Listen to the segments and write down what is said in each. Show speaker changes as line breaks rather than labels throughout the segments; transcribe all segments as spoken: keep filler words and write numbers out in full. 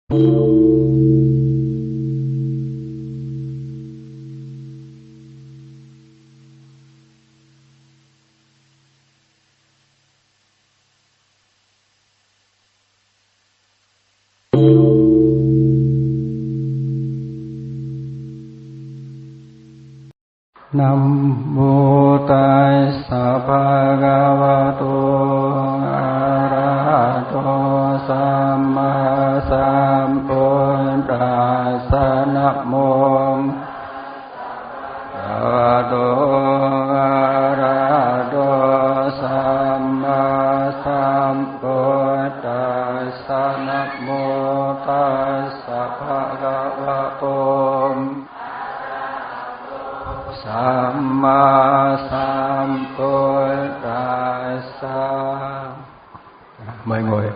Nam mô Tassa Bhagavato Arahato Samma Sambuddhassa. Nam mô Bhagavato Arahato Samma Sambuddhassa. Nam mô Tassa Bhagavato Samma Sambuddhassa. Mời ngồi.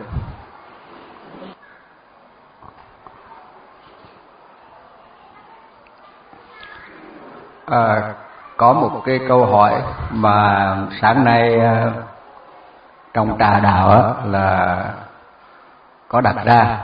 À, có một cái câu hỏi mà sáng nay trong trà đạo á, là có đặt ra.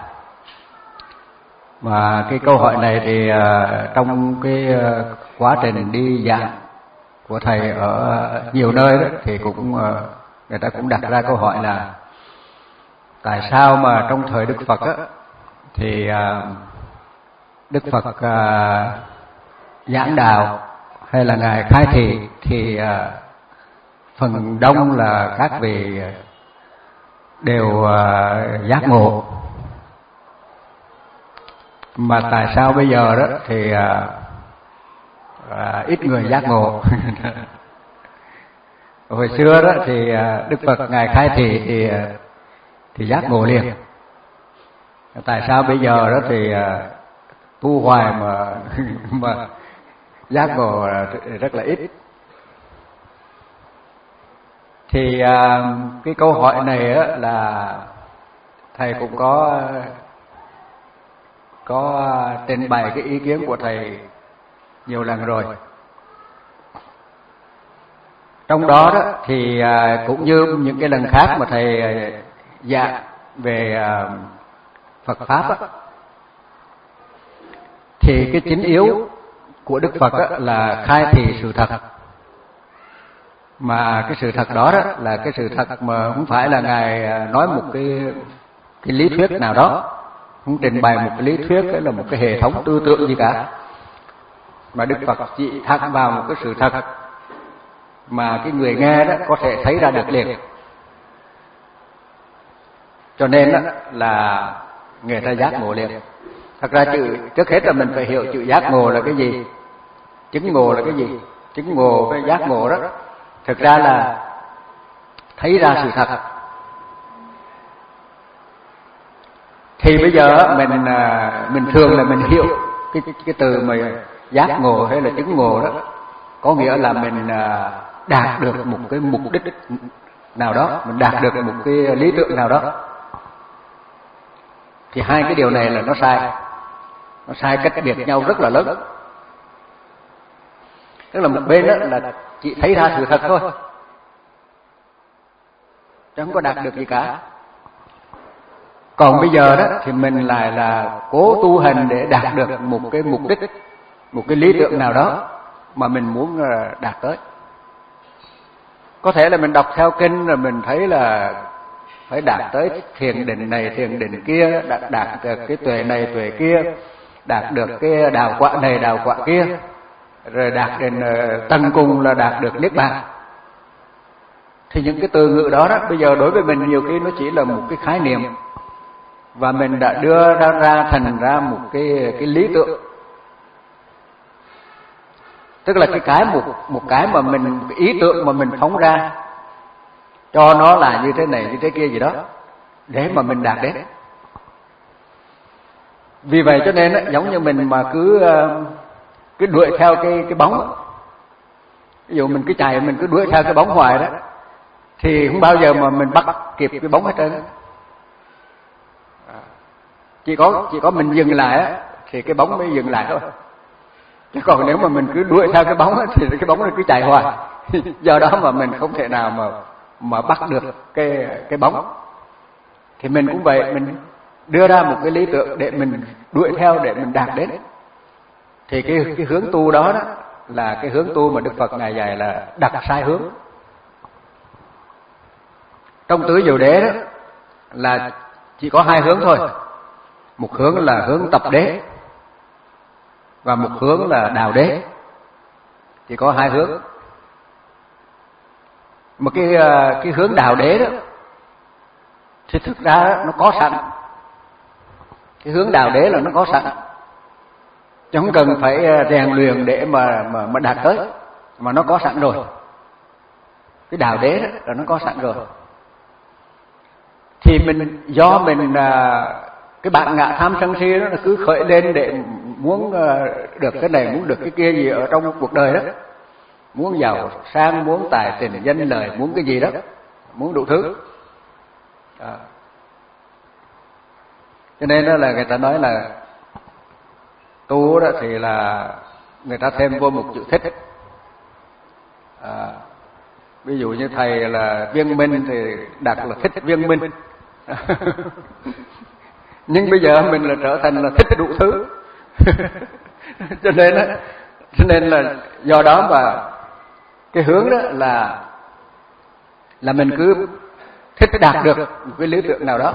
Mà cái câu hỏi này thì uh, trong cái uh, quá trình đi giảng của thầy ở nhiều nơi đó, thì cũng uh, người ta cũng đặt ra câu hỏi là tại sao mà trong thời Đức Phật á, thì uh, Đức Phật uh, giảng đạo hay là ngài khai thị thì uh, phần đông là các vị đều uh, giác ngộ. Mà tại sao bây giờ đó thì à, à, ít người giác ngộ? Hồi xưa đó thì à, Đức Phật ngài khai thị thì thì giác ngộ liền. Tại sao bây giờ đó thì à, tu hoài mà mà giác ngộ rất là ít? Thì à, cái câu hỏi này á, là thầy cũng có có trình bày cái ý kiến của thầy nhiều lần rồi. Trong đó đó thì cũng như những cái lần khác mà thầy giảng về Phật pháp á, thì cái chính yếu của Đức Phật á, là khai thị sự thật. Mà cái sự thật đó, đó là cái sự thật mà không phải là ngài nói một cái cái lý thuyết nào đó, không trình bày một cái lý thuyết hay là một cái hệ thống tư tưởng gì cả, mà Đức Phật chỉ thẳng vào một cái sự thật mà cái người nghe đó có thể thấy ra được liền. Cho nên đó là người ta giác ngộ liền. Thật ra chữ trước hết là mình phải hiểu chữ giác ngộ là cái gì, chứng ngộ là cái gì. Chứng ngộ với giác ngộ đó thực ra là thấy ra sự thật. Thì bây giờ mình mình thường là mình hiểu cái cái từ mà giác ngộ hay là chứng ngộ đó, có nghĩa là mình đạt được một cái mục đích nào đó, mình đạt được một cái lý tưởng nào đó. Thì hai cái điều này là nó sai, nó sai cách biệt nhau rất là lớn. Tức là một bên đó là chỉ thấy ra sự thật thôi, chứ không có đạt được gì cả. Còn bây giờ đó thì mình lại là cố tu hành để đạt được một cái mục đích, một cái lý tưởng nào đó mà mình muốn đạt tới. Có thể là mình đọc theo kinh rồi mình thấy là phải đạt tới thiền định này, thiền định kia, đạt, đạt được cái tuệ này, tuệ kia, đạt được cái đạo quả này, đạo quả kia, rồi đạt đến tầng cùng là đạt được niết bàn. Thì những cái từ ngữ đó, đó bây giờ đối với mình nhiều khi nó chỉ là một cái khái niệm, và mình đã đưa ra, ra thành ra một cái cái lý tưởng. Tức là cái cái một một cái mà mình cái ý tưởng mà mình phóng ra cho nó là như thế này như thế kia gì đó để mà mình đạt đến. Vì vậy cho nên đó, giống như mình mà cứ cứ đuổi theo cái cái bóng, ví dụ mình cứ chạy mình cứ đuổi theo cái bóng hoài đó, thì không bao giờ mà mình bắt kịp cái bóng hết trơn. Chỉ có chỉ có mình dừng lại á thì cái bóng mới dừng lại thôi. Chứ còn nếu mà mình cứ đuổi theo cái bóng á, thì cái bóng nó cứ chạy hoài. Do đó mà mình không thể nào mà mà bắt được cái cái bóng. Thì mình cũng vậy, mình đưa ra một cái lý tưởng để mình đuổi theo, để mình đạt đến, thì cái cái hướng tu đó, đó là cái hướng tu mà Đức Phật ngài dạy là đặt sai hướng. Trong tứ diệu đế đó là chỉ có hai hướng thôi, một hướng là hướng tập đế và một hướng là đào đế, chỉ có hai hướng. Một cái cái hướng đào đế đó thì thực ra nó có sẵn, cái hướng đào đế là nó có sẵn, chứ không cần phải rèn luyện để mà mà mà đạt tới, mà nó có sẵn rồi. Cái đào đế đó là nó có sẵn rồi. Thì mình do mình cái bản ngã tham sân si đó là cứ khởi lên để muốn được cái này, muốn được cái kia gì ở trong cuộc đời đó, muốn giàu sang, muốn tài tình danh lời, muốn cái gì đó, muốn đủ thứ. À. Cho nên đó là người ta nói là tu đó thì là người ta thêm vô một chữ thích. À, ví dụ như thầy là Viên Minh thì đặt là thích Viên Minh. Nhưng bây giờ mình là trở thành là thích đủ thứ. Cho nên đó, cho nên là do đó mà cái hướng đó là là mình cứ thích đạt được một cái lý tưởng nào đó,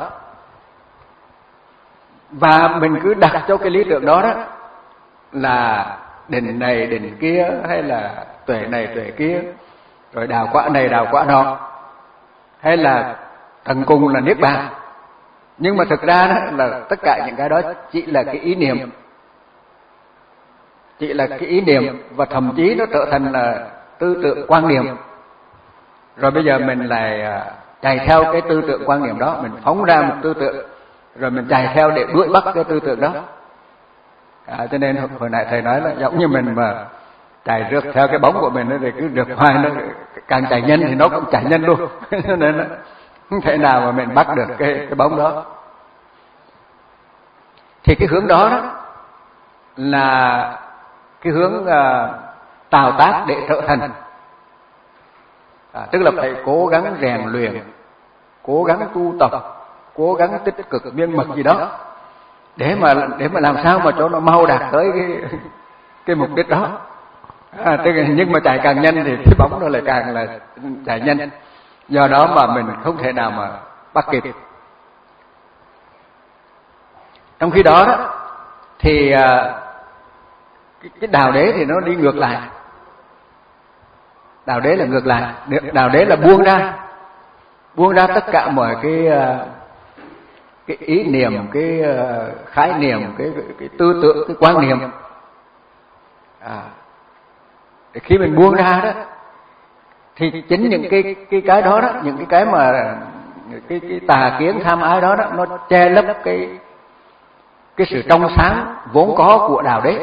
và mình cứ đặt cho cái lý tưởng đó đó là định này định kia, hay là tuệ này tuệ kia, rồi đào quả này đào quả nọ, hay là tận cùng là niết bàn. Nhưng mà thực ra đó là tất cả những cái đó chỉ là cái ý niệm, chỉ là cái ý niệm, và thậm chí nó trở thành là tư tưởng quan niệm. Rồi bây giờ mình lại chạy theo cái tư tưởng quan niệm đó, mình phóng ra một tư tưởng, rồi mình chạy theo để đuổi bắt cái tư tưởng đó. À, cho nên hồi nãy thầy nói là giống như mình mà chạy rượt theo cái bóng của mình, thì cứ rượt hoài, nó càng chạy nhanh thì nó cũng chạy nhanh luôn. Cho nên nó không thể nào mà mình bắt được cái cái bóng đó. Thì cái hướng đó, đó là cái hướng uh, tạo tác để trở thành. À, tức là phải cố gắng rèn luyện, cố gắng tu tập, cố gắng tích cực miên mật gì đó để mà để mà làm sao mà cho nó mau đạt tới cái cái mục đích đó. À, tức là, nhưng mà chạy càng nhanh thì cái bóng nó lại càng là chạy nhanh. Do đó mà mình không thể nào mà bắt kịp. Trong khi đó, đó thì à, cái, cái đào đế thì nó đi ngược lại. Đào đế là ngược lại. Đào đế là buông ra, buông ra tất cả mọi cái cái ý niệm, cái khái niệm, cái, cái, cái tư tưởng, cái quan niệm. À, khi mình buông ra đó, thì chính những cái cái cái đó đó, những cái cái mà cái cái tà kiến tham ái đó đó, nó che lấp cái cái sự trong sáng vốn có của đạo đế.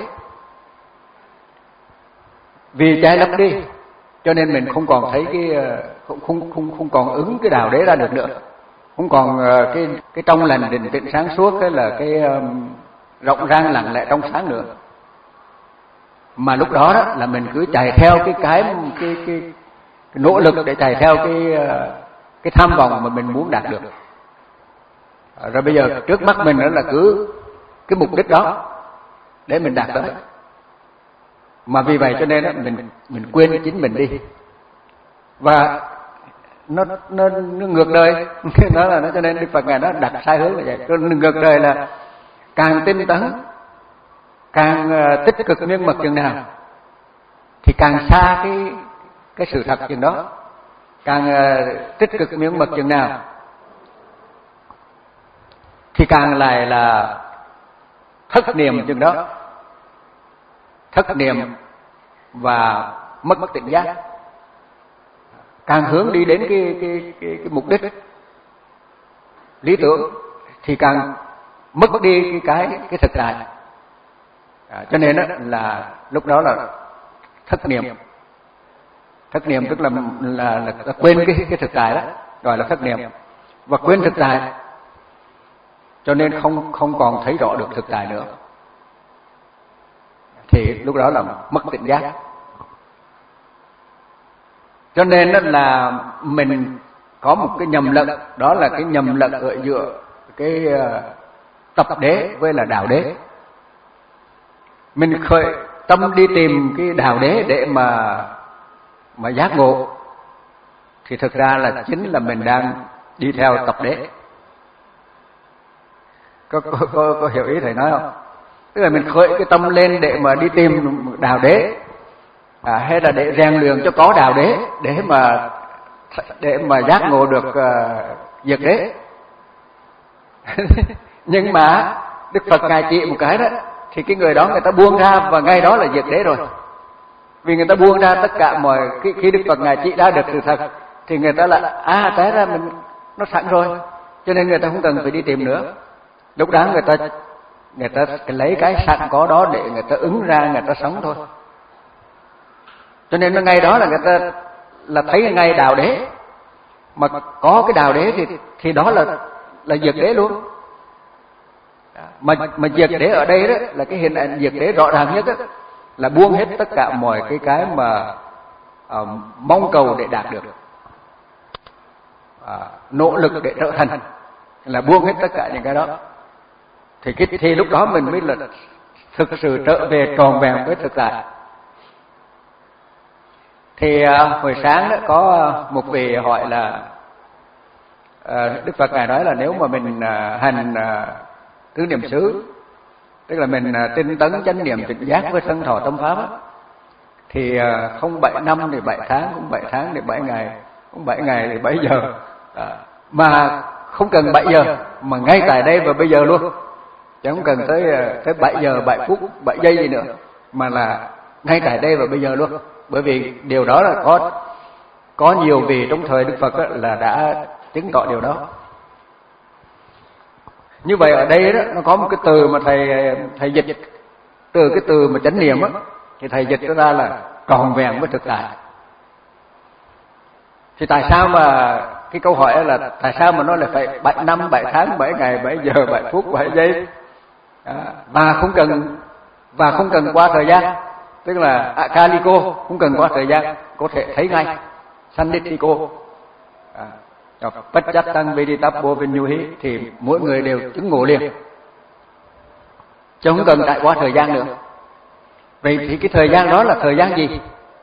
Vì che lấp đi, cho nên mình không còn thấy cái không không không không còn ứng cái đạo đế ra được nữa, không còn cái cái trong lành định tĩnh sáng suốt, cái là cái um, rộng rang lặng lẽ trong sáng nữa. Mà lúc đó, đó là mình cứ chạy theo cái cái cái cái, cái nỗ lực để chạy theo cái cái tham vọng mà mình muốn đạt được. Rồi bây giờ trước mắt mình đó là cứ cái mục đích đó để mình đạt tới. Mà vì vậy cho nên đó, mình mình quên chính mình đi, và nó nó, nó ngược đời. Đó là nó, cho nên Đức Phật ngài nó đặt sai hướng là vậy. Nó ngược đời là càng tinh tấn, càng uh, tích cực miên mật chừng nào thì càng xa cái cái sự thật chừng đó, càng uh, tích cực miên mật chừng nào thì càng lại là thất niệm chừng đó, thất niệm và mất mất tỉnh giác. Càng hướng đi đến cái cái cái, cái mục đích lý tưởng thì càng mất đi cái cái cái thực tại. À, cho nên đó là lúc đó là thất niệm. Thất niệm tức là là, là, là quên cái cái thực tại đó, gọi là thất niệm, và quên thực tại, cho nên không không còn thấy rõ được thực tại nữa. Thì lúc đó là mất tỉnh giác. Cho nên đó là mình có một cái nhầm lẫn, đó là cái nhầm lẫn ở giữa cái tập đế với là đạo đế. Mình khởi tâm đi tìm cái đạo đế để mà mà giác ngộ, thì thực ra là chính là mình đang đi theo tập đế. Có, có, có, có hiểu ý thầy nói không? Tức là mình khởi cái tâm lên để mà đi tìm đạo đế, à, hay là để rèn luyện cho có đạo đế, để mà để mà giác ngộ được uh, diệt đế. Nhưng mà Đức Phật ngài chỉ một cái đó, thì cái người đó người ta buông ra và ngay đó là diệt đế rồi. Vì người ta buông ra tất cả mọi khi, khi Đức Phật ngài chỉ ra được sự thật, thì người ta là à té ra mình nó sẵn rồi, cho nên người ta không cần phải đi tìm nữa. Lúc đó người ta người ta lấy cái sẵn có đó để người ta ứng ra, người ta sống thôi. Cho nên ngay đó là người ta là thấy ngay đạo đế, mà có cái đạo đế thì thì đó là là diệt đế luôn. Mà mà diệt đế ở đây đó là cái hình ảnh diệt đế rõ ràng nhất đó, là buông hết tất cả mọi cái cái mà uh, mong cầu để đạt được, uh, nỗ lực để trở thành, là buông hết tất cả những cái đó. Thì cái thì lúc đó mình mới là thực sự trở về tròn vẹn với thực tại. Thì uh, hồi sáng đó có một vị hỏi là uh, Đức Phật ngài nói là nếu mà mình uh, hành uh, tứ niệm xứ, tức là mình uh, tinh tấn chánh niệm tỉnh giác với thân thọ tâm pháp á, thì uh, không bảy năm thì bảy tháng, không bảy tháng thì bảy ngày, không bảy ngày thì bảy giờ, uh, mà không cần bảy giờ, mà ngay tại đây và bây giờ luôn, chứ không cần tới uh, tới bảy giờ, bảy phút, bảy giây gì nữa, mà là ngay tại đây và bây giờ luôn. Bởi vì điều đó là có có nhiều vị trong thời Đức Phật là đã chứng tỏ điều đó. Như vậy ở đây đó nó có một cái từ mà thầy thầy dịch từ cái từ mà chánh niệm á, thì thầy dịch nó ra là tròn vẹn với thực tại. Thì tại sao mà cái câu hỏi là tại sao mà nó là phải bảy năm, bảy tháng, bảy ngày, bảy giờ, bảy phút, bảy giây, à, và không cần và không cần qua thời gian, tức là akaliko, không cần qua thời gian, có thể thấy ngay sannitiko, à, pacchatang veditappo vinyuhi, thì mỗi người đều chứng ngộ liền, chứ không cần trải qua thời gian nữa. Vậy thì cái thời gian đó là thời gian gì?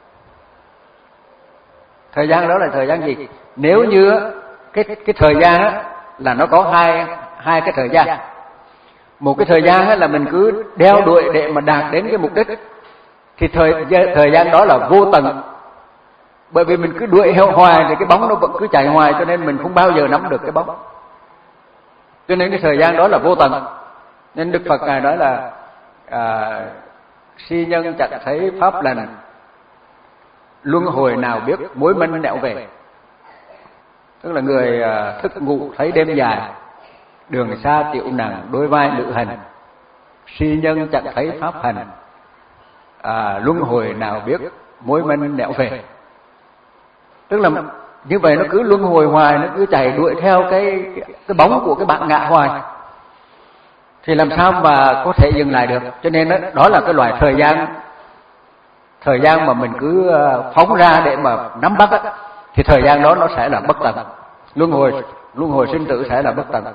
Thời gian đó là thời gian gì? Nếu như cái cái thời gian đó là nó có hai hai cái thời gian. Một cái thời gian đó là mình cứ đeo đuổi để mà đạt đến cái mục đích, thì thời thời gian đó là vô tận. Bởi vì mình cứ đuổi theo hoài thì cái bóng nó vẫn cứ chạy hoài, cho nên mình không bao giờ nắm được cái bóng. Cho nên cái thời gian đó là vô tận. Nên Đức Phật ngài nói là à, si nhân chẳng thấy pháp lành, luân hồi nào biết mối minh nẻo về. Tức là người à, thức ngủ thấy đêm dài, đường xa tiểu nặng đôi vai lữ hành. Si nhân chẳng thấy pháp hành, à, luân hồi nào biết mối minh nẻo về. Tức là như vậy nó cứ luân hồi hoài, nó cứ chạy đuổi theo cái cái bóng của cái bạn ngạ hoài, thì làm sao mà có thể dừng lại được. Cho nên đó, đó là cái loại thời gian thời gian mà mình cứ phóng ra để mà nắm bắt á, thì thời gian đó nó sẽ là bất tận. Luân hồi luân hồi sinh tử sẽ là bất tận.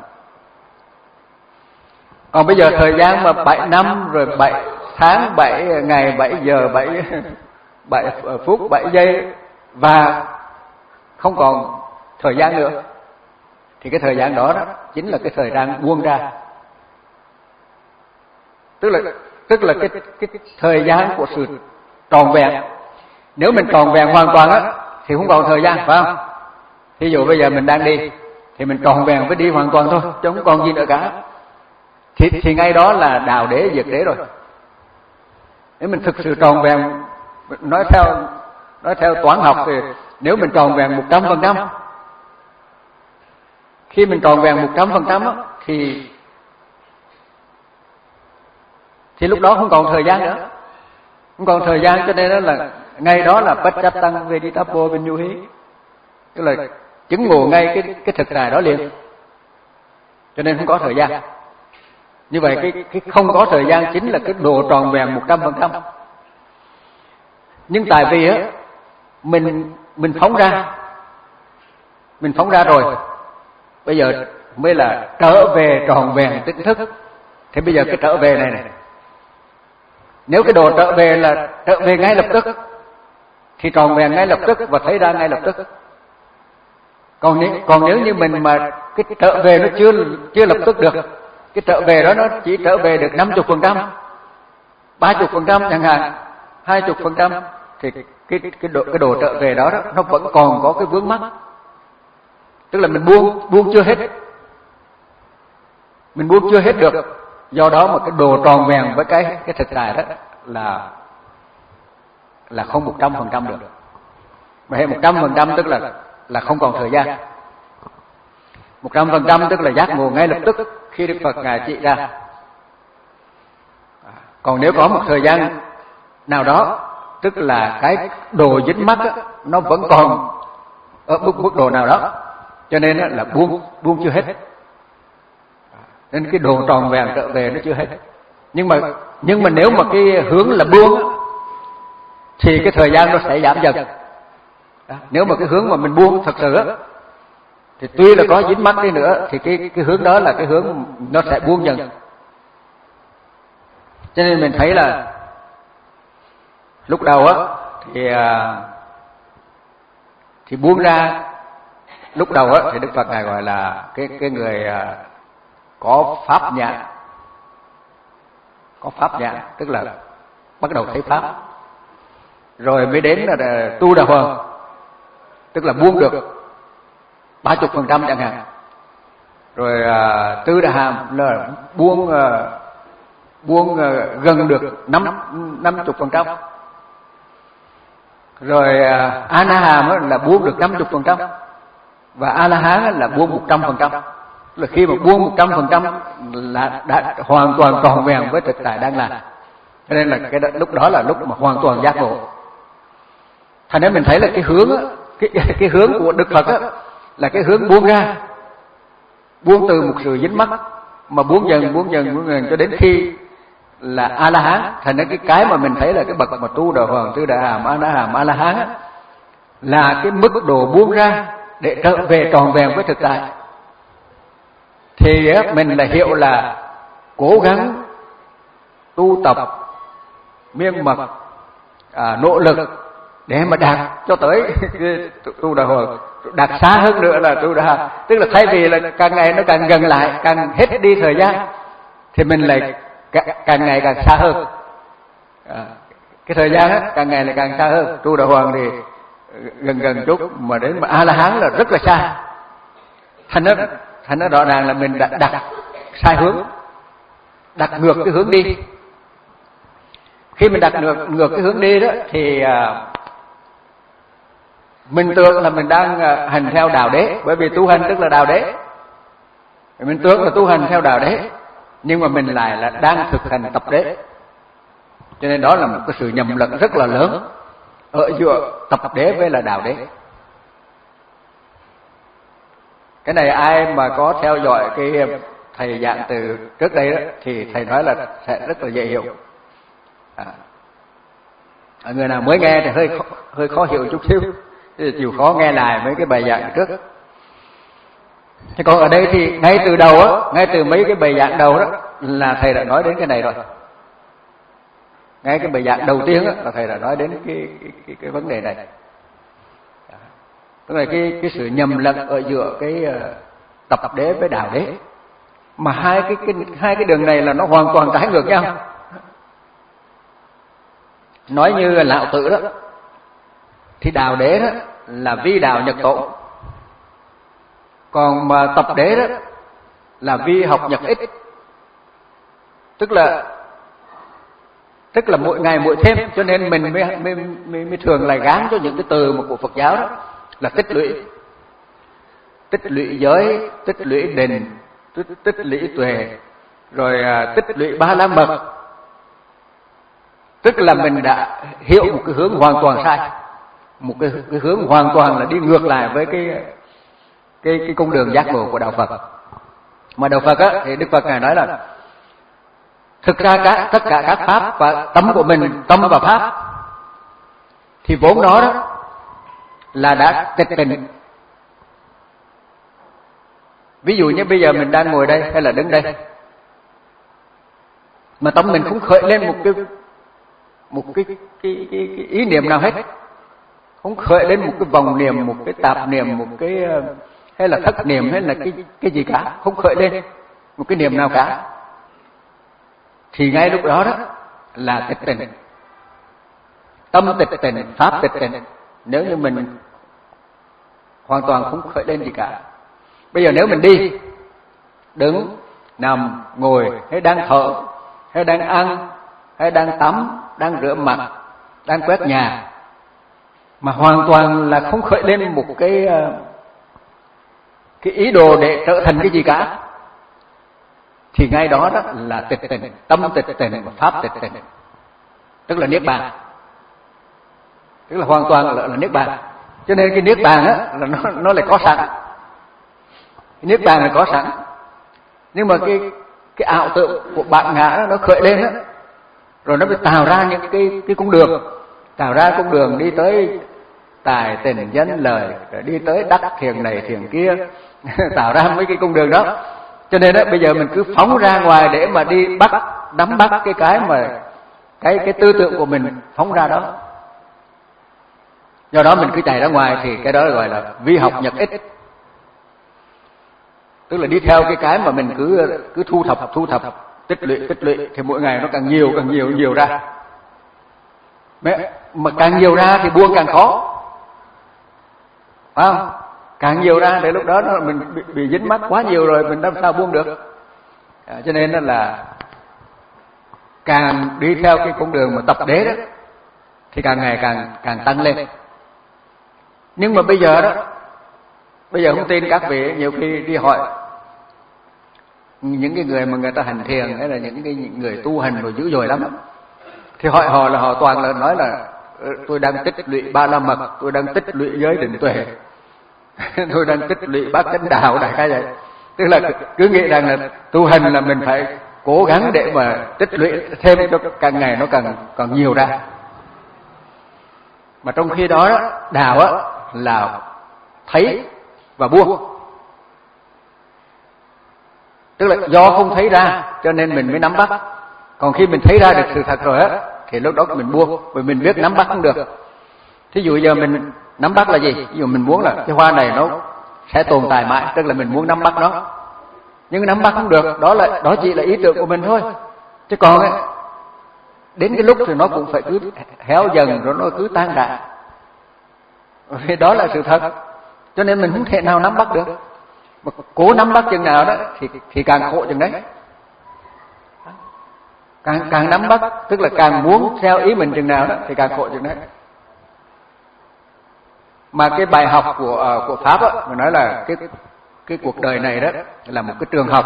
Còn bây giờ thời gian mà bảy năm rồi bảy tháng, bảy ngày, bảy giờ, bảy bảy phút, bảy giây và không còn thời gian nữa, thì cái thời gian đó, đó chính là cái thời gian buông ra. Tức là tức là cái cái thời gian của sự tròn vẹn. Nếu mình tròn vẹn hoàn toàn á thì không còn thời gian, phải không? Ví dụ bây giờ mình đang đi thì mình tròn vẹn với đi hoàn toàn thôi, chứ không còn gì nữa cả. Thì thì ngay đó là đạo đế diệt đế rồi. Nếu mình thực sự tròn vẹn, nói theo nói theo toán học thì nếu mình tròn vẹn một trăm phần trăm, khi mình tròn vẹn một trăm phần trăm thì thì lúc đó không còn thời gian nữa, không còn thời gian. Cho nên đó là ngay đó là pacchatang veditappo vinyuhi, tức là chứng ngộ ngay cái cái thực tại đó liền. Cho nên không có thời gian. Như vậy cái cái không có thời gian chính là cái độ tròn vẹn một trăm phần trăm. Nhưng tại vì á mình mình phóng ra, mình phóng ra rồi, bây giờ mới là trở về tròn vẹn tỉnh thức, Thế bây giờ cái trở về này này, nếu cái đồ trở về là trở về ngay lập tức thì tròn vẹn ngay lập tức và thấy ra ngay lập tức. Còn nếu, còn nếu như mình mà cái trở về nó chưa chưa lập tức được, cái trở về đó nó chỉ trở về được năm mươi phần trăm, ba mươi phần trăm chẳng hạn, hai mươi phần trăm, thì cái cái đồ cái đồ trở về đó, đó nó vẫn còn có cái vướng mắc. Tức là mình buông buông chưa hết, mình buông chưa hết được. Do đó mà cái đồ tròn vẹn với cái cái thực tại đó là là không một trăm phần trăm được. Mà hệ một trăm phần trăm tức là là không còn thời gian. Một trăm phần trăm tức là giác ngộ ngay lập tức khi Đức Phật ngài chỉ ra. Còn nếu có một thời gian nào đó, tức là cái đồ dính mắc á, nó vẫn còn ở mức mức độ nào đó, cho nên là buông buông chưa hết. Nên cái đồ tròn vẹn trở về nó chưa hết. Nhưng mà nhưng mà nếu mà cái hướng là buông thì cái thời gian nó sẽ giảm dần. Đó. Nếu mà cái hướng mà mình buông thật sự á, thì tuy là có dính mắc đi nữa thì cái cái hướng đó là cái hướng nó sẽ buông dần. Cho nên mình thấy là lúc đầu á thì thì buông ra, lúc đầu á thì Đức Phật ngài gọi là cái cái người có pháp nhãn, có pháp nhãn tức là bắt đầu thấy pháp, rồi mới đến là tu đà hoàng, tức là buông được ba mươi phần trăm chẳng hạn, rồi uh, tư đà hàm là buông uh, buông uh, gần được năm năm mươi phần trăm, rồi uh, a na hàm là buông được năm mươi phần trăm, và a la hán là buông một trăm phần trăm. Là khi mà buông một trăm phần trăm là đã hoàn toàn tròn vẹn với thực tại đang là. Cho nên là cái lúc đó là lúc mà hoàn toàn giác ngộ. Thành nên mình thấy là cái hướng cái cái hướng của Đức Phật á, là cái hướng buông ra, buông từ một sự dính mắc, mà buông dần buông dần buông dần cho đến khi là a la hán. Thành nên cái cái mà mình thấy là cái bậc mà tu đà hoàng, tư đà hàm, a na hàm, a la hán á, là cái mức độ buông ra để trở về tròn vẹn với thực tại. Thì mình là hiểu là cố gắng tu tập miên mật, à, nỗ lực để mà đạt cho tới tu đà hoàng, đạt xa hơn nữa là tu đà. Tức là thay vì là càng ngày nó càng gần lại, càng hết đi thời gian, thì mình lại càng ngày càng xa hơn. À, cái thời gian á, càng ngày lại càng xa hơn. Tu đà hoàng thì gần gần chút, mà đến mà a la hán là rất là xa. Thành nó thành nó rõ ràng là mình đã đặt sai hướng, đặt ngược cái hướng đi. Khi mình đặt ngược ngược cái hướng đi đó thì à, mình tưởng là mình đang hành theo đạo đế, bởi vì tu hành tức là đạo đế. Mình tưởng là tu hành theo đạo đế, nhưng mà mình lại là đang thực hành tập đế. Cho nên đó là một cái sự nhầm lẫn rất là lớn ở giữa tập đế với là đạo đế. Cái này ai mà có theo dõi cái thầy giảng từ trước đây đó, thì thầy nói là sẽ rất là dễ hiểu. À, người nào mới nghe thì hơi khó, hơi khó hiểu chút xíu, thì chịu khó nghe lại mấy cái bài giảng trước. Thế còn ở đây thì ngay từ đầu á, ngay từ mấy cái bài giảng đầu đó là thầy đã nói đến cái này rồi. Ngay cái bài giảng đầu tiên á, là thầy đã nói đến cái cái, cái, cái vấn đề này. Tức là cái cái sự nhầm lẫn ở giữa cái uh, tập đế với đạo đế, mà hai cái, cái hai cái đường này là nó hoàn toàn trái ngược nhau. Nói như là Lão Tử đó, thì đạo đế đó là vi đạo nhật tổ, còn mà tập đế đó là vi học nhật ích. Tức là tức là mỗi ngày mỗi thêm, cho nên mình mới mới, mới, mới thường lại gán cho những cái từ mà của Phật giáo đó là tích lũy, tích lũy giới, tích lũy định, tích, tích lũy tuệ, rồi à, tích lũy ba la mật. Tức là mình đã hiểu một cái hướng hoàn toàn sai, một cái, cái hướng hoàn toàn là đi ngược lại với cái cái cái con đường giác ngộ của đạo Phật. Mà đạo Phật á, thì Đức Phật ngài nói là thực ra cả, tất cả các pháp và tâm của mình, tâm và pháp thì vốn nó đó là đã tịch tịnh. Ví dụ như bây giờ mình đang ngồi đây hay là đứng đây, mà tâm mình không khởi lên một cái một cái, cái, cái, cái ý niệm nào hết, không khởi lên một cái vòng niệm, một cái tạp niệm, một cái hay là thất niệm hay là cái cái gì cả, không khởi lên một cái niệm nào cả, thì ngay lúc đó đó là tịch tịnh, tâm tịch tịnh, pháp tịch tịnh. Nếu như mình hoàn toàn không khởi lên gì cả. Bây giờ nếu mình đi, đứng, nằm, ngồi, hay đang thở, hay đang ăn, hay đang tắm, đang rửa mặt, đang quét nhà, mà hoàn toàn là không khởi lên một cái cái ý đồ để trở thành cái gì cả, thì ngay đó đó là tịch tịnh, tâm tịch tịnh và pháp tịch tịnh, tức là niết bàn, tức là hoàn toàn là, là niết bàn. Cho nên cái niết bàn á là nó nó lại có sẵn, cái niết bàn là có sẵn, nhưng mà cái cái ảo tưởng của bản ngã đó, nó khởi lên á, rồi nó mới tạo ra những cái cái cung đường, tạo ra cung đường đi tới tài tình danh lời, rồi đi tới đắc thiền này thiền kia, tạo ra mấy cái cung đường đó. Cho nên đó bây giờ mình cứ phóng ra ngoài để mà đi bắt nắm bắt cái cái mà cái cái tư tưởng của mình phóng ra đó. Do đó mình cứ chạy ra ngoài thì cái đó gọi là vi học nhật ích, tức là đi theo cái cái mà mình cứ cứ thu thập thu thập tích lũy tích lũy thì mỗi ngày nó càng nhiều càng nhiều nhiều ra, mà càng nhiều ra thì buông càng khó, phải không? Càng nhiều ra để lúc đó nó mình bị, bị dính mắc quá nhiều rồi mình làm sao buông được. À, cho nên là càng đi theo cái con đường mà tập đế đó thì càng ngày càng càng tăng lên. Nhưng mà bây giờ đó, bây giờ không tin các vị nhiều khi đi hỏi những cái người mà người ta hành thiền hay là những cái người tu hành rồi dữ dội lắm, thì hỏi họ là họ toàn là nói là tôi đang tích lũy ba la mật, tôi đang tích lũy giới định tuệ, tôi đang tích lũy bát chánh đạo, đại khái vậy. Tức là cứ nghĩ rằng là tu hành là mình phải cố gắng để mà tích lũy thêm cho càng ngày nó càng càng nhiều ra. Mà trong khi đó, đó đạo á là thấy và buông, tức là do không thấy ra cho nên mình mới nắm bắt. Còn khi mình thấy ra được sự thật rồi á thì lúc đó mình buông, vì mình biết nắm bắt không được. Thí dụ giờ mình nắm bắt là gì? Ví dụ mình muốn là cái hoa này nó sẽ tồn tại mãi, tức là mình muốn nắm bắt nó, nhưng nắm bắt không được, đó là đó chỉ là ý tưởng của mình thôi. Chứ còn ấy, đến cái lúc thì nó cũng phải cứ héo dần rồi nó cứ tan rã, vì đó là sự thật. Cho nên mình không thể nào nắm bắt được. Mà cố nắm bắt chừng nào đó thì thì càng khổ chừng đấy. Càng càng nắm bắt, tức là càng muốn theo ý mình chừng nào đó thì càng khổ chừng đấy. Mà cái bài học của của pháp á, mình nói là cái cái cuộc đời này đó là một cái trường học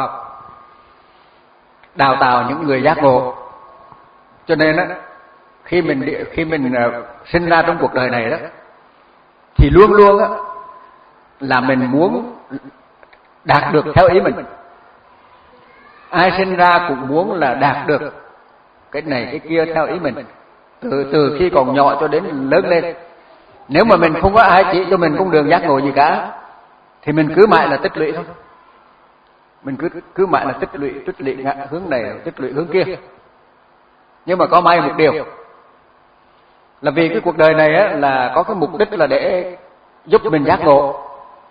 đào tạo những người giác ngộ. Cho nên á, khi mình khi mình sinh ra trong cuộc đời này đó thì luôn luôn á là mình muốn đạt được theo ý mình. Ai sinh ra cũng muốn là đạt được cái này cái kia theo ý mình, từ từ khi còn nhỏ cho đến lớn lên. Nếu mà mình không có ai chỉ cho mình con đường giác ngộ gì cả thì mình cứ mãi là tích lũy thôi. Mình cứ cứ mãi là tích lũy, tích lũy hướng này, tích lũy hướng kia. Nhưng mà có may một điều là vì cái cuộc đời này á là có cái mục đích là để giúp mình giác ngộ.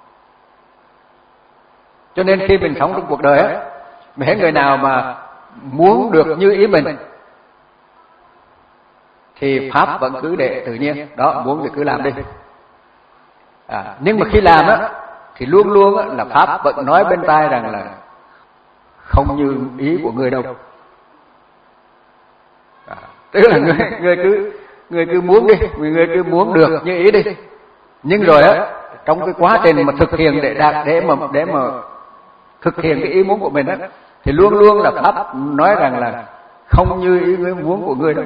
Cho nên khi mình sống trong cuộc đời á, mấy người nào mà muốn được như ý mình thì pháp vẫn cứ để tự nhiên, đó muốn thì cứ làm đi. À, nhưng mà khi làm á thì luôn luôn á, là pháp vẫn nói bên tai rằng là không như ý của người đâu. À, tức là người người cứ người cứ muốn đi, người cứ muốn được như ý đi. Nhưng rồi á trong cái quá trình mà thực hiện để đạt để mà để mà thực hiện cái ý muốn của mình á thì luôn luôn là pháp nói rằng là không như ý muốn của người đâu.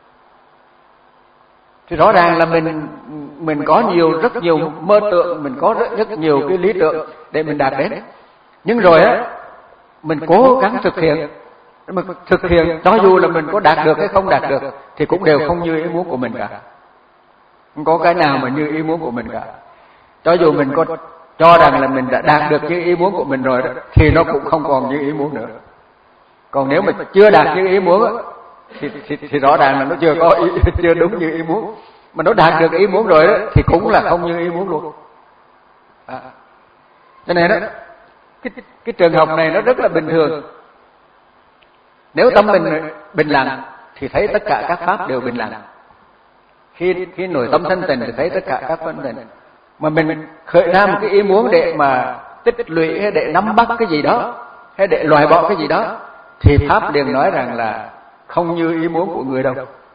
Thì rõ ràng là mình mình có nhiều rất nhiều mơ tưởng, mình có rất, rất nhiều cái lý tưởng để mình đạt đến. Nhưng rồi á mình cố gắng thực hiện, mà thực hiện cho dù là mình có đạt được hay không đạt được thì cũng đều không như ý muốn của mình cả. Không có cái nào mà như ý muốn của mình cả. Cho dù mình có cho rằng là mình đã đạt được như ý muốn của mình rồi đó, thì nó cũng không còn như ý muốn nữa. Còn nếu mà chưa đạt như ý muốn thì, thì, thì rõ ràng là nó chưa có ý, chưa đúng như ý muốn. Mà nó đạt được ý muốn rồi đó, thì cũng là không như ý muốn luôn. À. Cho nên đó, cái, cái trường hợp này nó rất là bình thường. Nếu tâm mình bình lặng thì thấy tất cả các pháp đều bình lặng. Khi khi nội tâm thanh tịnh thì thấy tất cả các pháp thanh tịnh. Mà mình khởi ra một cái ý muốn để mà tích lũy hay để nắm bắt cái gì đó, hay để loại bỏ cái gì đó, thì pháp liền nói rằng là không như ý muốn của người đâu.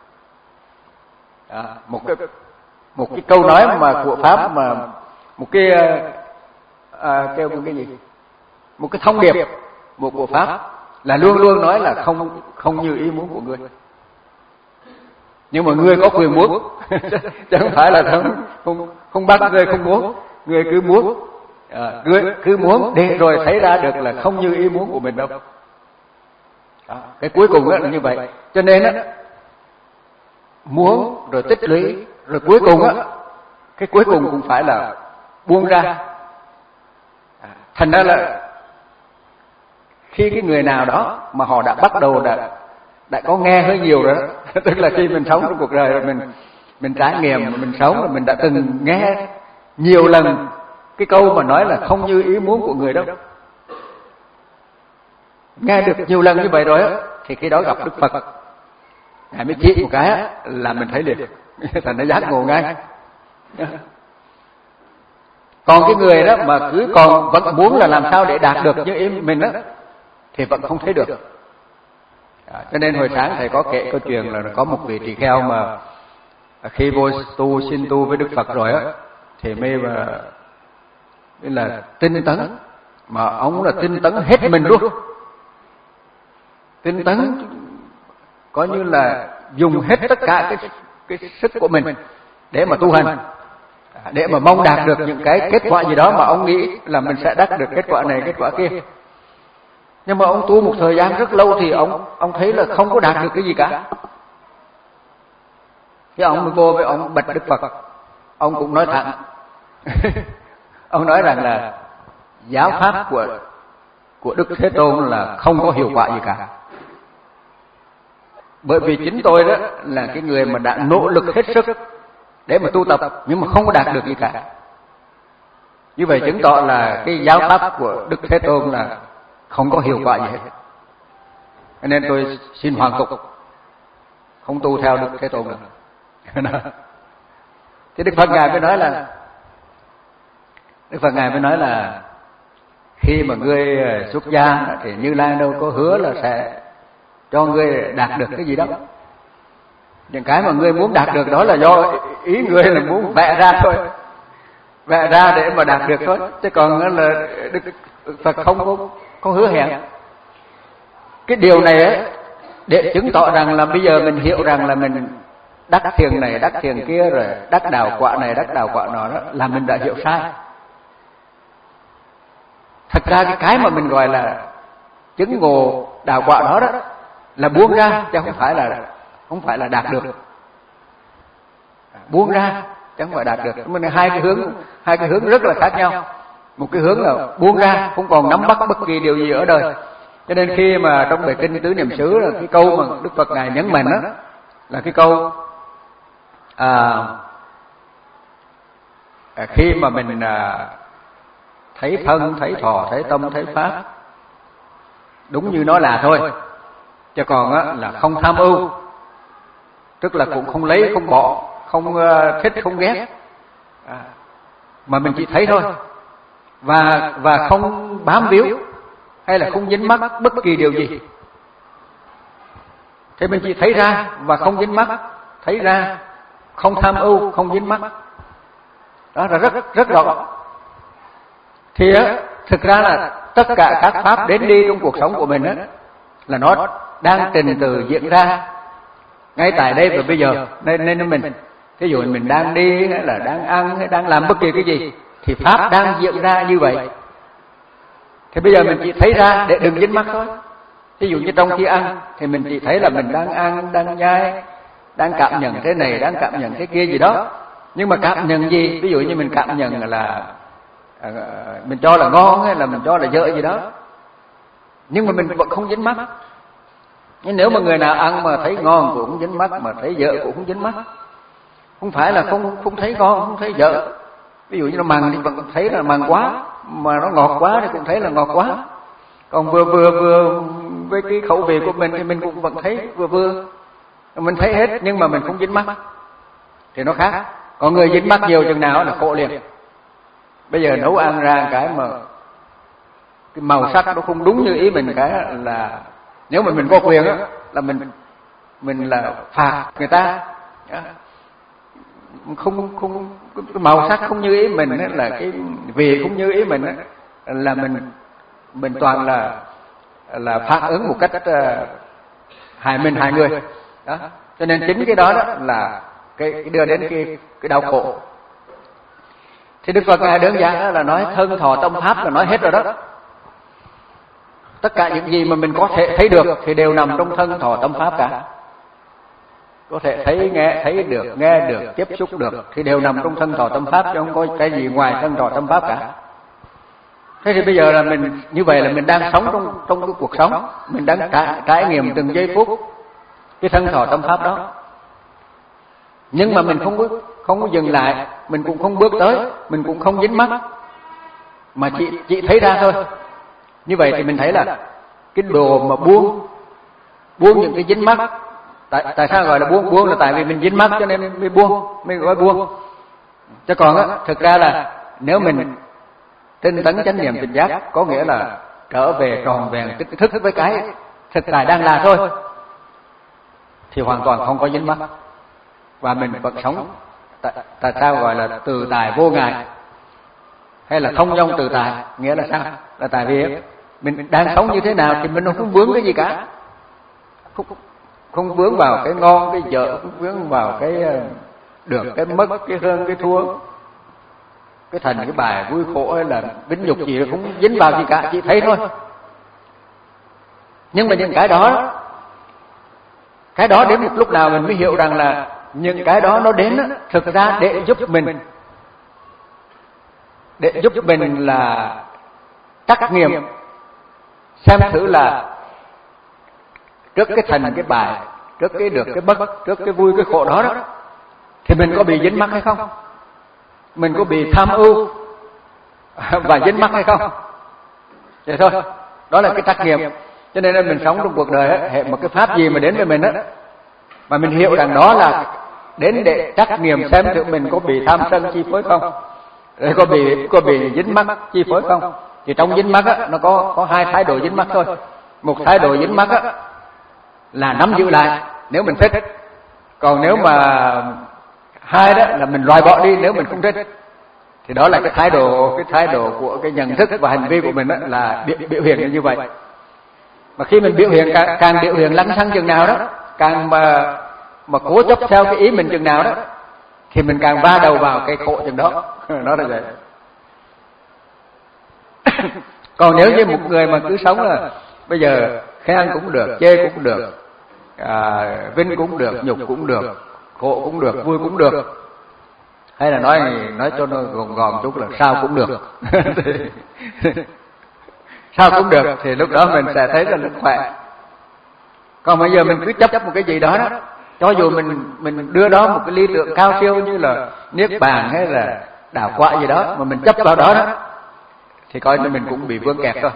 À, một cái một cái câu nói mà của pháp mà một cái à, kêu một cái gì, một cái thông điệp một của pháp là luôn luôn nói là không không như ý muốn của người. Nhưng mà người có quyền muốn, chứ không phải là không không không bắt người không muốn, người cứ muốn, à, người cứ muốn để rồi thấy ra được là không như ý muốn của mình đâu. Đó, cái cuối cùng là như vậy. Cho nên á, muốn rồi tích lũy rồi cuối cùng á, cái cuối cùng cũng phải là buông ra. À, thành ra là khi cái người nào đó mà họ đã bắt đầu đã đã có nghe hơi nhiều rồi đó, tức là khi mình sống trong cuộc đời rồi mình mình trải nghiệm, mình sống rồi mình đã từng nghe nhiều lần cái câu mà nói là không như ý muốn của người đâu, nghe được nhiều lần như vậy rồi á, thì khi đó gặp Đức Phật, ngài mới chỉ một cái á, là mình thấy liền, thành nó giác ngộ ngay. Còn cái người đó mà cứ còn vẫn muốn là làm sao để đạt được như ý mình đó, thì vẫn không thấy được. À, cho nên hồi sáng thầy có kể câu chuyện là có một vị tỳ kheo mà khi vô tu xin tu với Đức Phật rồi á, thì mới mà là tinh tấn, mà ông là tinh tấn hết mình luôn, tinh tấn coi như là dùng hết tất cả cái, cái sức của mình để mà tu hành, để mà mong đạt được những cái kết quả gì đó mà ông nghĩ là mình sẽ đạt được kết quả này kết quả kia. Nhưng mà ông tu một thời gian rất lâu thì ông ông thấy là không có đạt được cái gì cả. Thì ông mới vô với ông bạch Đức Phật, ông cũng nói thẳng. Ông nói rằng là giáo pháp của của Đức Thế Tôn là không có hiệu quả gì cả. Bởi vì chính tôi đó là cái người mà đã nỗ lực hết sức để mà tu tập, nhưng mà không có đạt được gì cả. Như vậy chứng tỏ là cái giáo pháp của Đức Thế Tôn là không có hiệu quả gì hết. Cho nên tôi xin hoàn tục, không tu theo Đức Thế Tôn nữa. Thì Đức Phật ngài mới nói là Đức Phật ngài mới nói là khi mà ngươi xuất gia thì Như Lai đâu có hứa là sẽ cho ngươi đạt được cái gì đó. Những cái mà ngươi muốn đạt được đó là do ý ngươi là muốn vẽ ra thôi, vẽ ra để mà đạt được thôi, chứ còn là Đức Phật không có không hứa hẹn. Cái điều này ấy, để chứng tỏ rằng là bây giờ mình hiểu rằng là mình đắc thiền này đắc thiền kia rồi đắc đạo quả này đắc đạo quả nọ đó, là mình đã hiểu sai. Thật ra cái cái mà mình gọi là chứng ngộ đạo quả đó đó là buông ra, chứ không phải là không phải là đạt được. Buông ra chứ không phải đạt được. Mình hai cái hướng hai cái hướng rất là khác nhau. Một cái hướng là buông ra, không còn nắm bắt bất kỳ điều gì ở đời. Cho nên khi mà trong bài kinh Tứ Niệm xứ là cái câu mà Đức Phật ngài nhấn mạnh đó là cái câu à, khi mà mình à, thấy thân, thấy thọ, thấy tâm, thấy pháp đúng như nó là thôi, chứ còn á, là không tham ưu, tức là cũng không lấy, không bỏ, không uh, thích, không ghét, à, mà mình chỉ thấy thôi, và và không bám víu hay là không dính mắc bất kỳ điều gì. Thế mình chỉ thấy ra và không dính mắc, thấy ra không tham ưu, không dính mắc, đó là rất rất rõ. Thì á, thực ra là tất cả các pháp đến đi trong cuộc sống của mình á, là nó đang trình từ diễn ra ngay tại đây và bây giờ. Nên nên mình, ví dụ mình đang đi hay là đang ăn hay đang làm bất kỳ cái gì thì pháp đang diễn ra như vậy. Thì bây giờ mình chỉ thấy ra để đừng dính mắc thôi. Ví dụ như trong khi ăn thì mình chỉ thấy là mình đang ăn, đang nhai, đang cảm nhận thế này, đang cảm nhận thế kia gì đó. Nhưng mà cảm nhận gì? Ví dụ như mình cảm nhận là à, mình cho là ngon hay là mình cho là dở gì đó, nhưng mà mình vẫn không dính mắc. Nhưng nếu mà người nào ăn mà thấy ngon cũng không dính mắc, mà thấy dở cũng không dính mắc. Không phải là không không thấy ngon, không thấy dở. Ví dụ như nó mặn thì vẫn thấy là mặn quá, mà nó ngọt quá thì cũng thấy là ngọt quá. Còn vừa vừa vừa với cái khẩu vị của mình thì mình cũng vẫn thấy vừa vừa. Mình thấy hết nhưng mà mình không dính mắc thì nó khác. Còn người dính mắc nhiều chừng nào là khổ liền. Bây giờ nấu ăn ra cái mà cái màu sắc nó không đúng như ý mình, cái là nếu mà mình có quyền á là mình mình là phạt người ta. Không không cái màu sắc không như ý mình ấy, là cái vị không như ý mình ấy, là mình mình toàn là là phản ứng một cách uh, hại mình hại người đó. Cho nên chính cái đó, đó là cái, cái đưa đến cái cái đau khổ. Thì Đức Phật ngài đơn giản là nói thân thọ tâm pháp là nói hết rồi đó. Tất cả những gì mà mình có thể thấy được thì đều nằm trong thân thọ tâm pháp cả. Có thể thấy, nghe, thấy được, nghe được, tiếp xúc được thì đều nằm trong thân thọ tâm pháp, chứ không có cái gì ngoài thân thọ tâm pháp cả. Thế thì bây giờ là mình như vậy là mình đang sống trong trong cái cuộc sống, mình đang trải, trải nghiệm từng giây phút cái thân thọ tâm pháp đó. Nhưng mà mình không có không có dừng lại, mình cũng không bước tới, mình cũng không dính mắc, mà chỉ chỉ thấy ra thôi. Như vậy thì mình thấy là cái đồ mà buông buông những cái dính mắc. Tại, tại sao gọi là buông? Buông là tại vì mình dính mắc cho nên mới buông, mới gọi buông. Chứ còn á, thực ra là nếu mình tinh tấn chánh niệm tỉnh giác, có nghĩa là trở về tròn vẹn thức với cái thực tại đang là thôi, thì hoàn toàn không có dính mắc và mình vẫn sống. Tại, tại sao gọi là tự tại vô ngại hay là không dong tự tại? Nghĩa là sao? Là tại vì mình đang sống như thế nào thì mình không vướng cái gì cả, không, không vướng vào cái ngon cái dở, không vướng vào cái được cái mất, cái hơn cái thua, cái thành cái bài vui khổ hay là vinh nhục gì cũng dính vào gì cả, chỉ thấy thôi. Nhưng mà những cái đó cái đó đến một lúc nào mình mới hiểu rằng là những cái đó nó đến đó, thực ra để giúp mình để giúp mình là trắc nghiệm xem thử là trước cái thành cái bài, trước cái được cái bất, trước cái vui cái khổ đó đó thì mình có bị dính mắc hay không, mình có bị tham ưu và dính mắc hay không. Vậy thôi, đó là cái trắc nghiệm. Cho nên là mình sống trong cuộc đời ấy, hệ một cái pháp gì mà đến với mình á, mà mình hiểu rằng đó là đến để trắc nghiệm xem thử mình có bị tham sân chi phối không, rồi có bị có bị dính mắc chi phối không. Thì trong dính mắc á, nó có có hai thái độ dính mắc thôi. Một thái độ dính mắc á là nắm giữ lại nếu mình thích, còn nếu mà hai đó là mình loại bỏ đi nếu mình không thích. Thì đó là cái thái độ cái thái độ của cái nhận thức và hành vi của mình đó, là biểu, biểu hiện như vậy. Mà khi mình biểu hiện càng, càng biểu hiện lăng xăng chừng nào đó, càng mà mà cố chấp theo cái ý mình chừng nào đó, thì mình càng va đầu vào cái khổ chừng đó. Đó là vậy. Còn nếu như một người mà cứ sống là bây giờ khen cũng được, chê cũng được, à, vinh cũng được, nhục cũng được, khổ cũng được, vui cũng được, hay là nói nói cho nó gọn gọn chút là sao cũng được. Sao cũng được thì lúc đó mình sẽ thấy là nó khỏe. Còn bây giờ mình cứ chấp một cái gì đó đó, cho dù mình mình đưa đó một cái lý tưởng cao siêu như là niết bàn hay là đạo quả gì đó, mà mình chấp vào đó đó thì coi như mình cũng bị vướng kẹt thôi.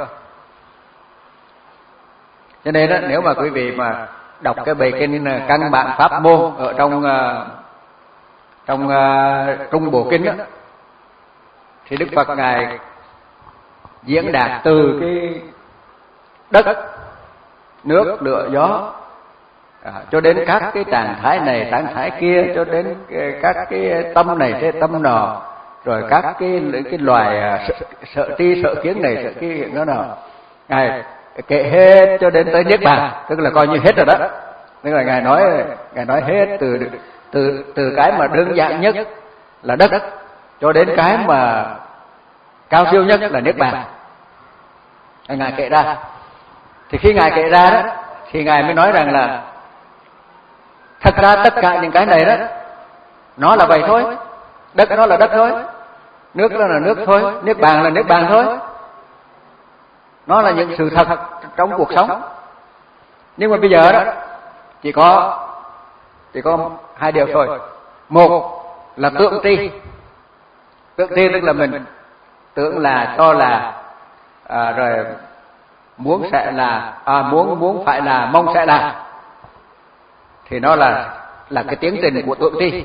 Cho nên đó, nếu mà quý vị mà đọc cái bài kinh căn bản pháp môn ở trong uh, trong uh, trung bộ kinh đó, thì Đức Phật ngài diễn đạt từ cái đất, nước, lửa, gió à, cho đến các cái trạng thái này, trạng thái kia, cho đến các cái tâm này, cái tâm nọ, rồi các cái cái loài sợ, sợ tri, sợ kiến này, sợ kia nó nào, ngài kể hết cho đến tới niết bàn, tức là coi như hết rồi đó. Tức là ngài nói ngài nói hết từ từ từ cái mà đơn giản nhất là đất cho đến cái mà cao siêu nhất là niết bàn. Ngài kể ra. Thì khi ngài kể ra đó thì ngài mới nói rằng là thật ra tất cả những cái này đó nó là vậy thôi, đất nó là đất thôi, nước nó là nước thôi, niết bàn là niết bàn thôi. Nó là những sự thật trong cuộc sống. Nhưng mà bây giờ đó chỉ có chỉ có hai điều thôi. Một là tượng tri. Tượng tri tức là mình tưởng là, cho là, à, rồi muốn sẽ là, à, muốn muốn phải là, mong sẽ là, thì nó là là cái tiến trình của tượng tri.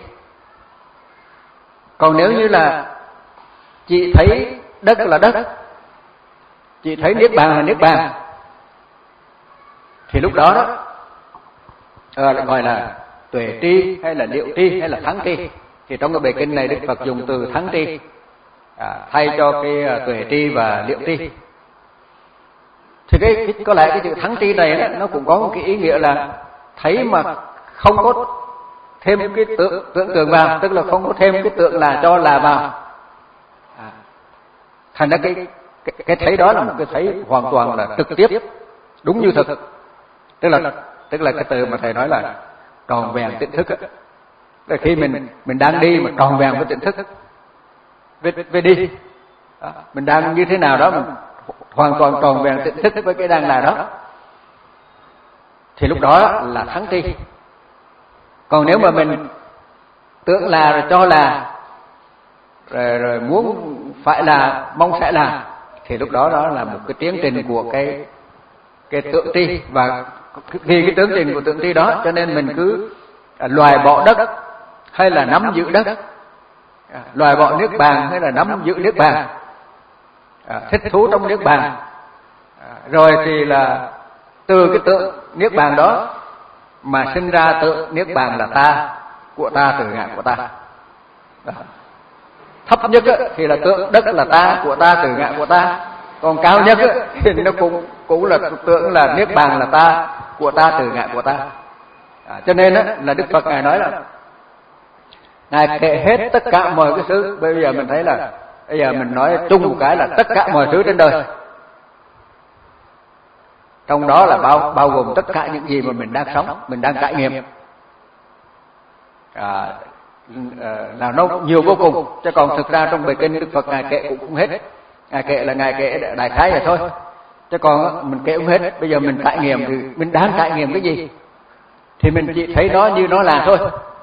Còn nếu như là chị thấy đất là đất, chị thấy niết bàn là niết bàn, thì lúc đó đó à, gọi là tuệ tri hay là liệu tri hay là thắng tri. Thì trong cái bài kinh này Đức Phật dùng từ thắng tri à, thay cho cái uh, tuệ tri và liệu tri. Thì cái, cái có lẽ cái chữ thắng tri này đó, nó cũng có một cái ý nghĩa là thấy mà không có thêm cái tưởng tưởng tượng vào, tức là không có thêm cái tượng là, cho là vào. À, thành ra cái, cái cái thấy đó là một cái thấy hoàn toàn là trực tiếp, đúng như thực. Tức là tức là cái từ mà thầy nói là tròn vẹn tỉnh thức. Là khi mình mình đang đi mà tròn vẹn với tỉnh thức, về, về đi, à, mình đang như thế nào đó mình hoàn toàn tròn vẹn tỉnh thức với cái đang là đó, thì lúc đó là thắng tri. Còn nếu mà mình tưởng là, rồi cho là, rồi, rồi muốn phải là, mong sẽ là, thì lúc đó đó là một cái tiến trình của cái cái tượng tri. Và vì cái tiến trình của tượng tri đó cho nên mình cứ loài bỏ đất hay là nắm giữ đất, loài bỏ niết bàn hay là nắm giữ niết bàn, à, thích thú trong niết bàn, à, rồi thì là từ cái tượng niết bàn đó mà sinh ra tượng niết bàn là ta, của ta, từ ngã của ta. Đó. Thấp nhất thì là tượng đất là ta, của ta, từ ngã của ta. Còn cao nhất thì nó cũng cũng là tượng là niết bàn là ta, của ta, từ ngã của ta. À, cho nên là Đức Phật ngài nói là ngài kể hết tất cả mọi cái thứ. Bây giờ mình thấy là bây giờ mình nói chung một cái là tất cả mọi thứ trên đời, trong đó là bao bao gồm tất cả những gì mà mình đang sống, mình đang trải nghiệm, à, là nó nhiều vô cùng. Chứ còn thực ra trong bài kinh Đức Phật ngài kể cũng không hết. Ngài kể là ngài kể đại khái vậy thôi, chứ còn mình kể không hết. Bây giờ mình trải nghiệm thì mình đang trải nghiệm cái gì thì mình chỉ thấy nó như nó là thôi,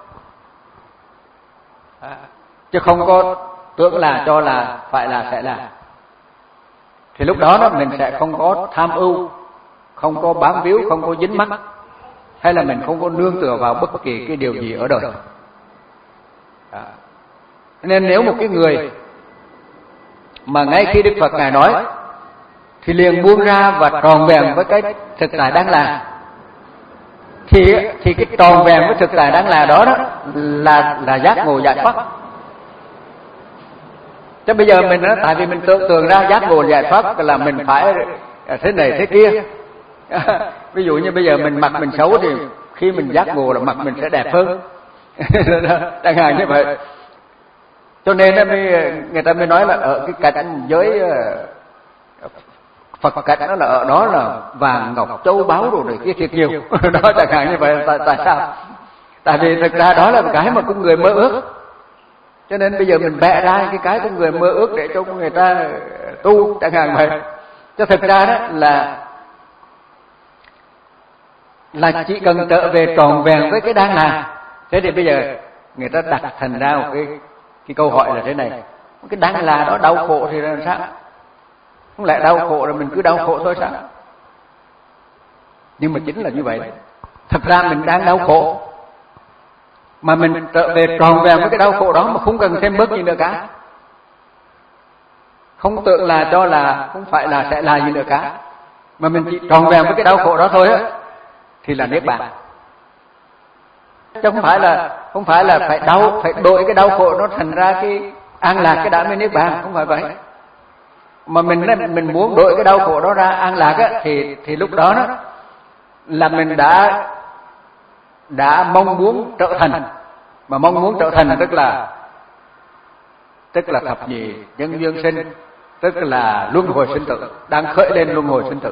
à, chứ không có tưởng là, cho là, phải là, sẽ là. Thì lúc đó đó mình sẽ không có tham ưu, không có bám víu, không có dính mắc, hay là mình không có nương tựa vào bất kỳ cái điều gì ở đời. À, nên nếu một cái người mà ngay khi Đức Phật ngài nói thì liền buông ra và tròn vẹn với cái thực tại đang là, thì thì cái tròn vẹn với thực tại đang là đó đó là là giác ngộ giải thoát. Chứ bây giờ mình đó, tại vì mình tưởng tượng ra giác ngộ giải thoát là mình phải thế này thế kia. Ví dụ như bây giờ mình mặt mình xấu thì khi mình giác ngộ là mặt mình sẽ đẹp hơn. Chẳng hạn như vậy. Cho nên người ta mới nói là ở cái cảnh giới Phật cảnh đó là ở đó là vàng ngọc châu báu rồi này kia thiệt nhiều. Đó chẳng hạn như vậy. Tại, tại sao? Tại vì thực ra đó là một cái mà con người mơ ước. Cho nên bây giờ mình bẻ ra cái cái con người mơ ước để cho người ta tu chẳng hạn vậy. Cho thực ra đó là là chỉ cần trở về tròn vẹn với cái đang là. Thế thì bây giờ người ta đặt thành ra một cái cái câu hỏi là thế này: cái đang là đó đau khổ thì làm sao? Không lẽ đau khổ rồi mình cứ đau khổ thôi sao? Nhưng mà chính là như vậy. Thật ra mình đang đau khổ, mà mình trở về tròn vẹn với cái đau khổ đó mà không cần thêm bớt gì nữa cả. Không tưởng là, cho là, không phải là, sẽ là gì nữa cả, mà mình chỉ tròn vẹn với cái đau khổ đó thôi á, thì là niết bàn. Chứ không phải là không phải là phải đau, phải đổi cái đau khổ nó thành ra cái an lạc, cái đã mới niết bàn, không phải vậy. Mà mình mình muốn đổi cái đau khổ đó ra an lạc á, thì thì lúc đó đó là mình đã đã mong muốn trở thành. Mà mong muốn trở thành tức là tức là thập nhị nhân duyên sinh, tức là luân hồi sinh tử, đang khởi lên luân hồi sinh tử.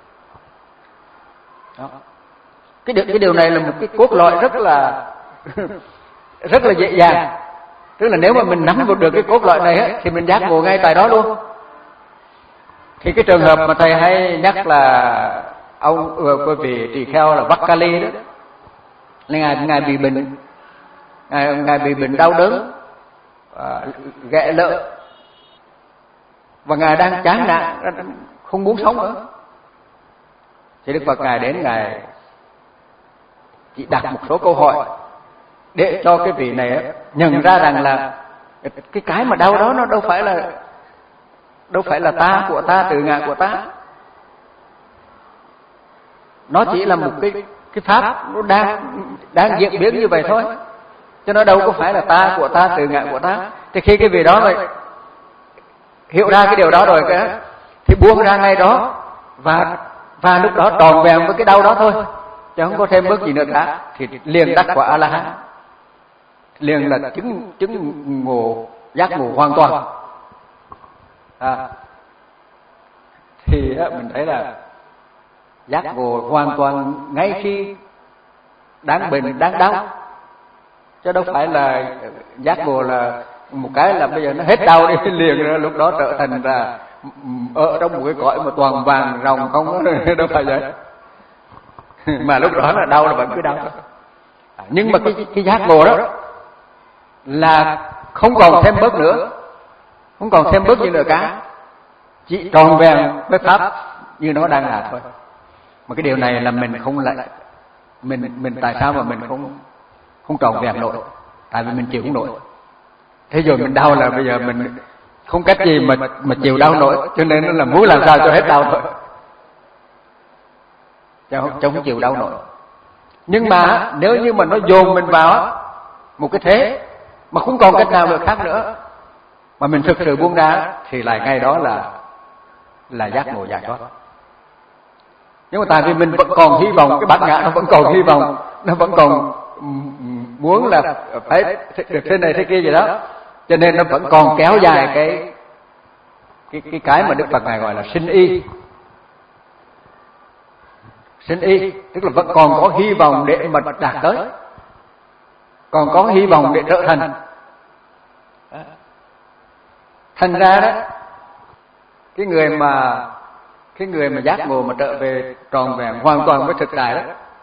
Đó. Cái điều, cái điều này là một cái cốt lõi rất là rất là dễ dàng. Tức là nếu mà mình nắm được cái cốt lõi này á, thì mình giác ngộ ngay tại đó luôn. Thì cái trường hợp mà thầy hay nhắc là ông quý vị tỳ kheo là Vakali đó, ngài ngài bị bệnh, ngài ngài bị bệnh đau đớn, ghẹ lợ, và ngài đang chán nản, không muốn sống nữa. Thì Đức Phật ngài đến, ngài chỉ đặt một số câu hỏi để cho cái vị này nhận ra rằng là cái cái mà đau đó nó đâu phải là đâu phải là ta của ta, tự ngã của ta. Nó chỉ là một cái cái pháp nó đang đang diễn biến như vậy thôi, chứ nó đâu có phải là ta của ta, tự ngã của ta. Thì khi cái vị đó rồi hiểu ra cái điều đó rồi cái thì buông ra ngay đó, và và lúc đó tròn vẹn với cái đau đó thôi, chứ không có thêm bước gì nữa cả, thì liền đắc quả A La Hán, liền là chứng chứng ngộ giác ngộ hoàn toàn. À, thì mình thấy là giác ngộ hoàn toàn ngay khi đáng bệnh đáng đau, chứ đâu phải là giác ngộ là một cái là bây giờ nó hết đau đi liền rồi lúc đó trở thành là ở trong một cái cõi mà toàn vàng ròng không, đâu phải vậy. Mà lúc đó là đau là vẫn cứ đau. À, nhưng mà cái cái giác ngộ đó là không còn thêm bớt nữa, không còn thêm bớt gì nữa cả, chỉ tròn vẹn với pháp như nó đang là thôi. Mà cái điều này là mình không lại mình mình tại sao mà mình không không tròn vẹn nổi? Tại vì mình chịu không nổi. Thế rồi mình đau là bây giờ mình không cách gì mà mà chịu đau nổi, cho nên nó là muốn làm sao cho hết đau thôi, chứ không, chứ không chịu đau nổi. Nhưng mà nếu như mà nó dồn mình vào một cái thế mà không còn cách nào được khác nữa, mà mình thực sự buông ra, thì lại ngay đó là là giác ngộ giải thoát. Nhưng mà tại vì mình vẫn còn hy vọng, cái bản ngã nó vẫn còn hy vọng, nó vẫn còn muốn là phải được thế này thế kia gì đó, cho nên nó vẫn còn kéo dài cái cái cái cái mà Đức Phật ngài gọi là sinh y. Sinh y tức là vẫn còn có hy vọng để mà đạt tới, còn có hy vọng để trở thành. Thành ra đó, cái người mà cái người mà giác ngộ mà trở về tròn vẹn hoàn toàn với thực tại đó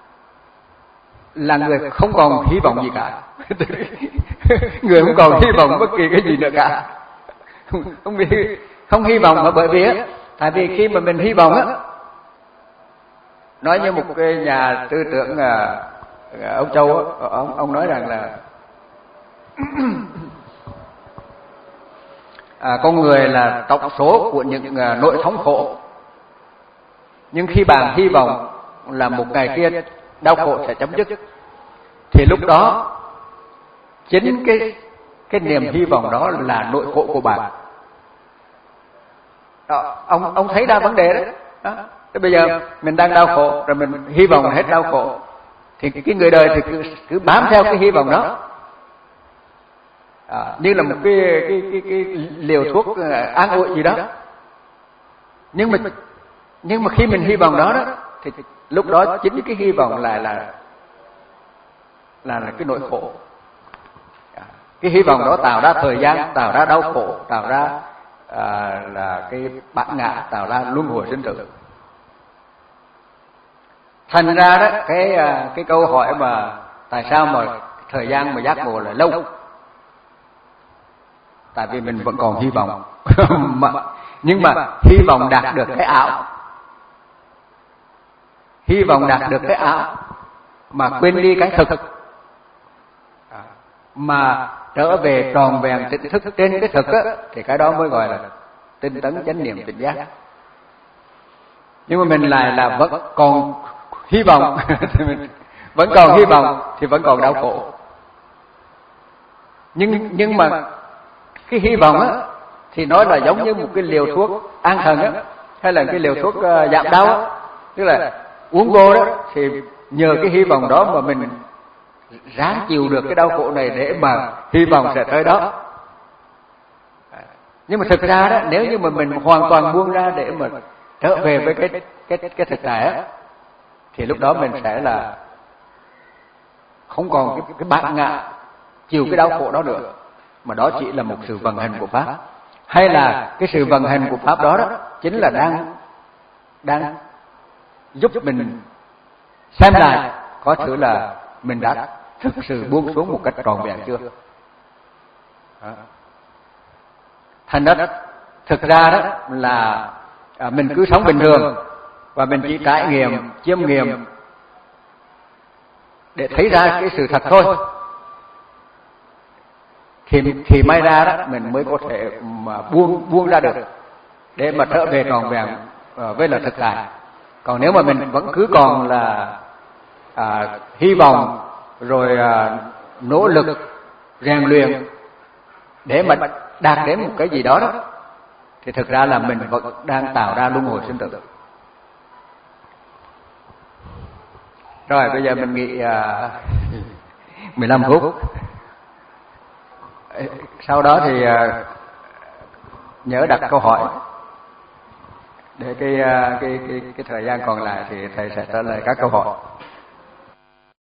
là người không còn hy vọng gì cả. Người không còn hy vọng bất kỳ cái gì nữa cả, không không, không hy vọng. Mà bởi vì á, tại vì khi mà mình hy vọng á, nói như một cái nhà tư tưởng à, ông Châu á, ông ông nói rằng là à, con người là tổng số của những à, nỗi thống khổ, nhưng khi bạn hy vọng là một ngày kia đau khổ sẽ chấm dứt, thì lúc đó chính cái cái niềm hy vọng đó là nỗi khổ của bạn. Đó, ông ông thấy ra vấn đề đấy. Đó. Thế bây giờ mình đang đau khổ rồi mình hy vọng hết đau khổ, thì cái người đời thì cứ, cứ bám theo cái hy vọng đó, à, như là một cái cái cái, cái liều thuốc an ủi gì đó. Nhưng mà nhưng mà khi mình hy vọng đó đó, thì lúc đó chính cái hy vọng lại là là là cái nỗi khổ. Cái hy vọng đó tạo ra thời gian, tạo ra đau khổ, tạo ra à, là cái bản ngã, tạo ra luân hồi sinh tử. Thành ra đó, cái cái câu hỏi mà tại sao mà thời gian mà giác ngộ là lâu, tại vì mình vẫn còn hy vọng. mà, nhưng mà hy vọng đạt được cái ảo, hy vọng đạt được cái ảo mà quên đi cái thực, mà trở về tròn vẹn tỉnh thức trên cái thực á, thì cái đó mới gọi là tinh tấn chánh niệm tỉnh giác. Nhưng mà mình lại là vẫn còn hy vọng vẫn còn hy vọng thì vẫn còn đau khổ. Nhưng nhưng mà cái hy vọng á thì nói là giống như một cái liều thuốc an thần á, hay là cái liều thuốc uh, giảm đau á, tức là uống vô đó thì nhờ cái hy vọng đó mà mình ráng chịu được cái đau khổ này để mà hy vọng sẽ tới đó. Nhưng mà thực ra đó, nếu như mà mình hoàn toàn buông ra để mà trở về với cái cái cái thực tại á, thì lúc đó mình sẽ là không còn cái, cái bản ngã chịu cái đau khổ đó nữa, mà đó chỉ là một sự vận hành của pháp, hay là cái sự vận hành của pháp đó đó chính là đang đang giúp mình xem lại có thử là mình đã thực sự buông xuống một cách trọn vẹn chưa. Đó. Thành đó, thực ra đó là à, mình cứ sống bình thường và mình chỉ trải nghiệm, chiêm nghiệm để thấy ra cái sự thật thôi. Thì thì may ra đó mình mới có thể mà buông buông ra được để mà trở về trọn vẹn với là thực tại. Còn nếu mà mình vẫn cứ còn là à, hy vọng rồi à, nỗ lực rèn luyện để mà đạt đến một cái gì đó đó, thì thực ra là mình vẫn đang tạo ra luân hồi sinh tử. Rồi bây giờ mình nghỉ à, mười lăm phút. Sau đó thì à, nhớ đặt câu hỏi để cái, cái cái cái thời gian còn lại thì thầy sẽ trả lời các câu hỏi.